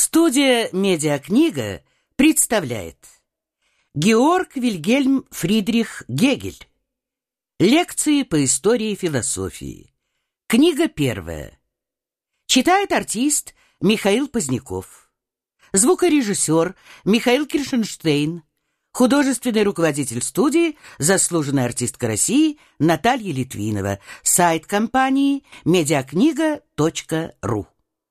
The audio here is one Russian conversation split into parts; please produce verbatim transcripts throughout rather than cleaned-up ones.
Студия «Медиакнига» представляет Георг Вильгельм Фридрих Гегель. Лекции по истории философии. Книга первая. Читает артист Михаил Поздняков. Звукорежиссер Михаил Киршенштейн. Художественный руководитель студии, заслуженная артистка России Наталья Литвинова. Сайт компании медиакнига точка ру.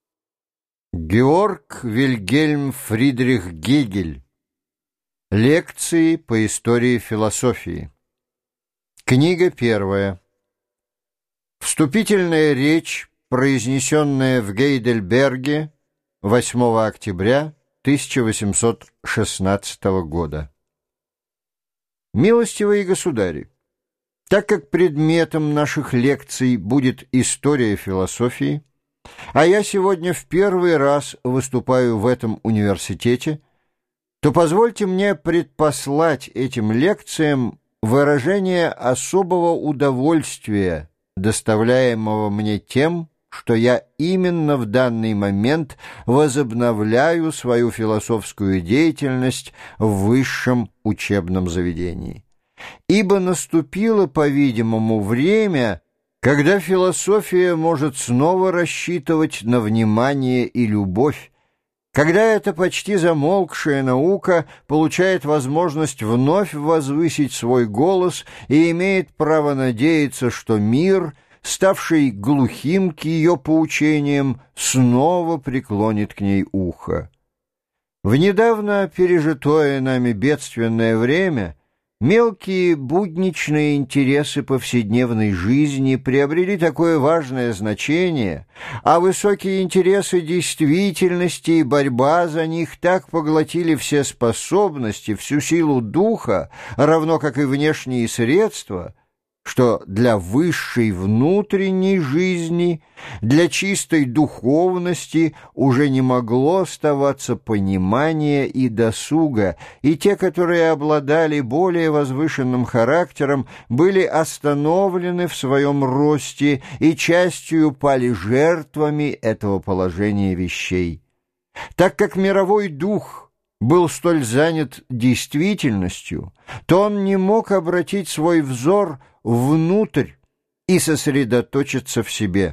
Георг Вильгельм Фридрих Гегель. Лекции по истории философии. Книга первая. Вступительная речь, произнесенная в Гейдельберге восьмого октября тысяча восемьсот шестнадцатого года. Милостивые государи, так как предметом наших лекций будет история философии, а я сегодня в первый раз выступаю в этом университете, то позвольте мне предпослать этим лекциям выражение особого удовольствия, доставляемого мне тем, что я именно в данный момент возобновляю свою философскую деятельность в высшем учебном заведении. Ибо наступило, по-видимому, время, когда философия может снова рассчитывать на внимание и любовь, когда эта почти замолкшая наука получает возможность вновь возвысить свой голос и имеет право надеяться, что мир, ставший глухим к ее поучениям, снова преклонит к ней ухо. В недавно пережитое нами бедственное время мелкие будничные интересы повседневной жизни приобрели такое важное значение, а высокие интересы действительности и борьба за них так поглотили все способности, всю силу духа, равно как и внешние средства, что для высшей внутренней жизни, для чистой духовности уже не могло оставаться понимания и досуга, и те, которые обладали более возвышенным характером, были остановлены в своем росте и частью пали жертвами этого положения вещей. Так как мировой дух был столь занят действительностью, то он не мог обратить свой взор внутрь и сосредоточиться в себе.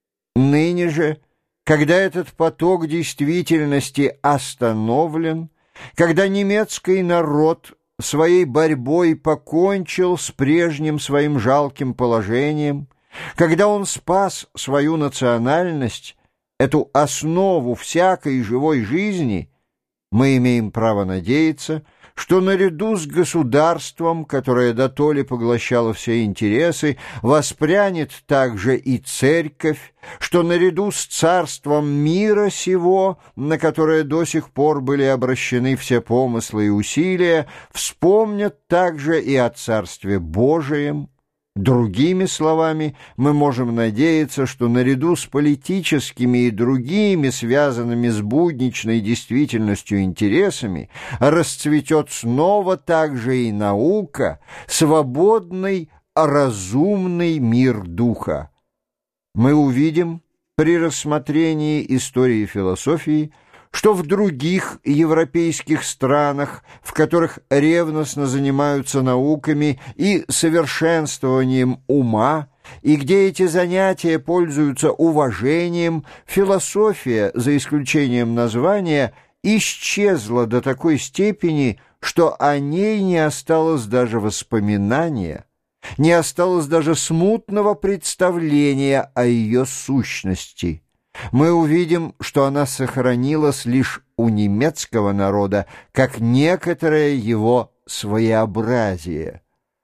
Ныне же, когда этот поток действительности остановлен, когда немецкий народ своей борьбой покончил с прежним своим жалким положением, когда он спас свою национальность, эту основу всякой живой жизни, мы имеем право надеяться, что наряду с государством, которое дотоле поглощало все интересы, воспрянет также и церковь, что наряду с царством мира сего, на которое до сих пор были обращены все помыслы и усилия, вспомнят также и о Царстве Божием. Другими словами, мы можем надеяться, что наряду с политическими и другими связанными с будничной действительностью интересами расцветет снова также и наука, свободный, разумный мир духа. Мы увидим при рассмотрении истории философии, что в других европейских странах, в которых ревностно занимаются науками и совершенствованием ума, и где эти занятия пользуются уважением, философия, за исключением названия, исчезла до такой степени, что о ней не осталось даже воспоминания, не осталось даже смутного представления о ее сущности. Мы увидим, что она сохранилась лишь у немецкого народа, как некоторое его своеобразие.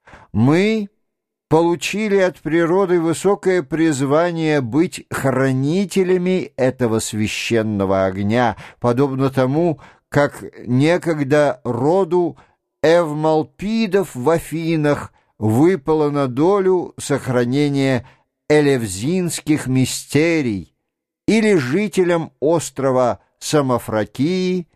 Мы получили от природы высокое призвание быть хранителями этого священного огня, подобно тому, как некогда роду эвмалпидов в Афинах выпало на долю сохранение элевзинских мистерий, или жителям острова Самофракии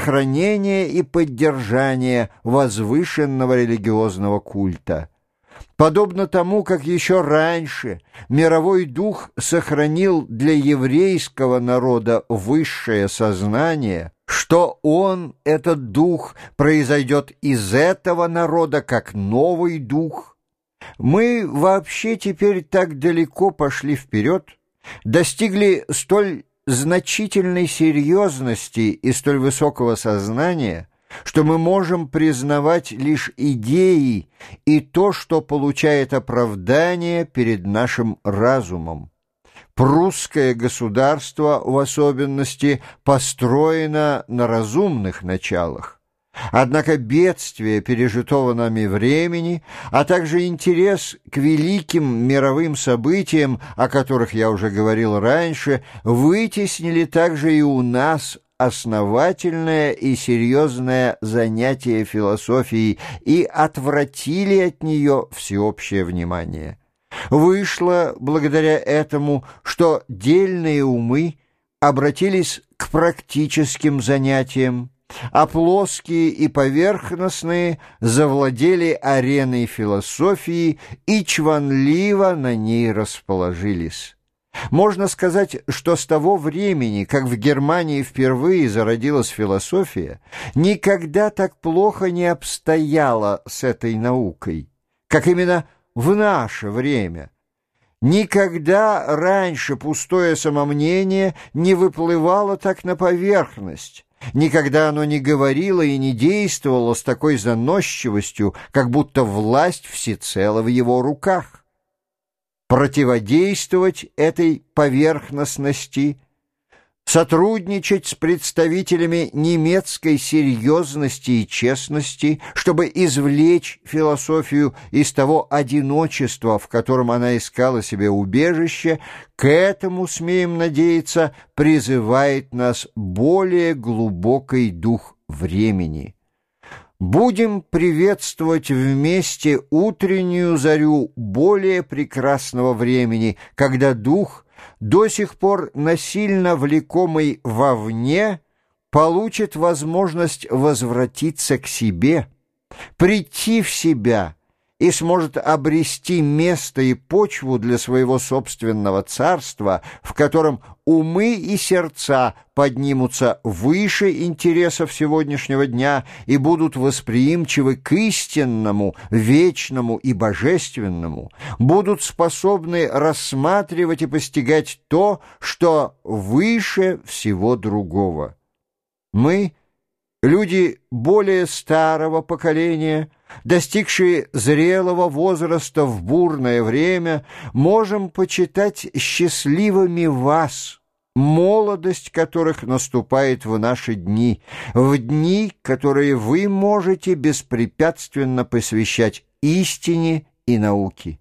сохранение и поддержание возвышенного религиозного культа. Подобно тому, как еще раньше мировой дух сохранил для еврейского народа высшее сознание, что он, этот дух, произойдет из этого народа как новый дух, мы вообще теперь так далеко пошли вперед, достигли столь значительной серьезности и столь высокого сознания, что мы можем признавать лишь идеи и то, что получает оправдание перед нашим разумом. Прусское государство, в особенности, построено на разумных началах. Однако бедствие пережитого нами времени, а также интерес к великим мировым событиям, о которых я уже говорил раньше, вытеснили также и у нас основательное и серьезное занятие философией и отвратили от нее всеобщее внимание. Вышло благодаря этому, что дельные умы обратились к практическим занятиям, а плоские и поверхностные завладели ареной философии и чванливо на ней расположились. Можно сказать, что с того времени, как в Германии впервые зародилась философия, никогда так плохо не обстояло с этой наукой, как именно в наше время. Никогда раньше пустое самомнение не выплывало так на поверхность, никогда оно не говорило и не действовало с такой заносчивостью, как будто власть всецело в его руках. Противодействовать этой поверхностности, сотрудничать с представителями немецкой серьезности и честности, чтобы извлечь философию из того одиночества, в котором она искала себе убежище, к этому, смеем надеяться, призывает нас более глубокий дух времени. Будем приветствовать вместе утреннюю зарю более прекрасного времени, когда дух, до сих пор насильно влекомый вовне, получит возможность возвратиться к себе, прийти в себя и сможет обрести место и почву для своего собственного царства, в котором умы и сердца поднимутся выше интересов сегодняшнего дня и будут восприимчивы к истинному, вечному и божественному, будут способны рассматривать и постигать то, что выше всего другого. Мы, люди более старого поколения, достигшие зрелого возраста в бурное время, можем почитать счастливыми вас, молодость которых наступает в наши дни, в дни, которые вы можете беспрепятственно посвящать истине и науке.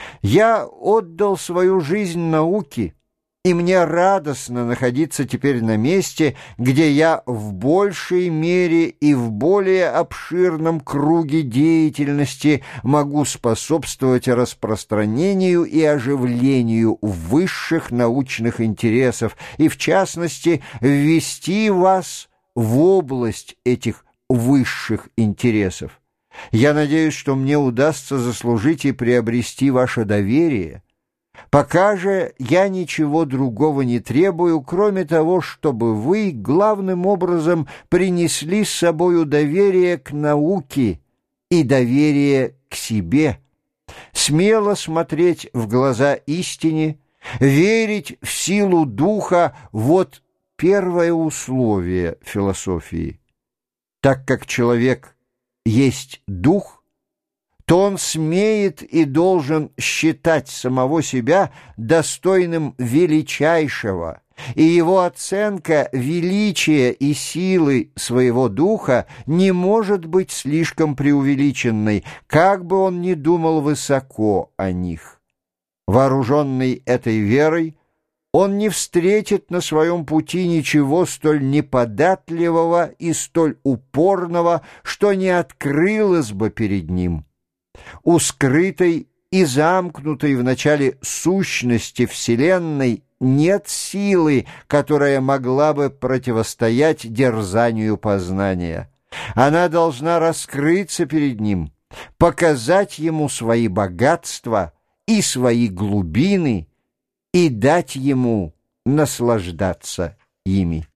Я отдал свою жизнь науке, и мне радостно находиться теперь на месте, где я в большей мере и в более обширном круге деятельности могу способствовать распространению и оживлению высших научных интересов и, в частности, ввести вас в область этих высших интересов. Я надеюсь, что мне удастся заслужить и приобрести ваше доверие. Пока же я ничего другого не требую, кроме того, чтобы вы главным образом принесли с собою доверие к науке и доверие к себе, смело смотреть в глаза истине, верить в силу духа — вот первое условие философии. Так как человек есть дух, то он смеет и должен считать самого себя достойным величайшего, и его оценка величия и силы своего духа не может быть слишком преувеличенной, как бы он ни думал высоко о них. Вооруженный этой верой, он не встретит на своем пути ничего столь неподатливого и столь упорного, что не открылось бы перед ним. У скрытой и замкнутой в начале сущности Вселенной нет силы, которая могла бы противостоять дерзанию познания. Она должна раскрыться перед ним, показать ему свои богатства и свои глубины и дать ему наслаждаться ими.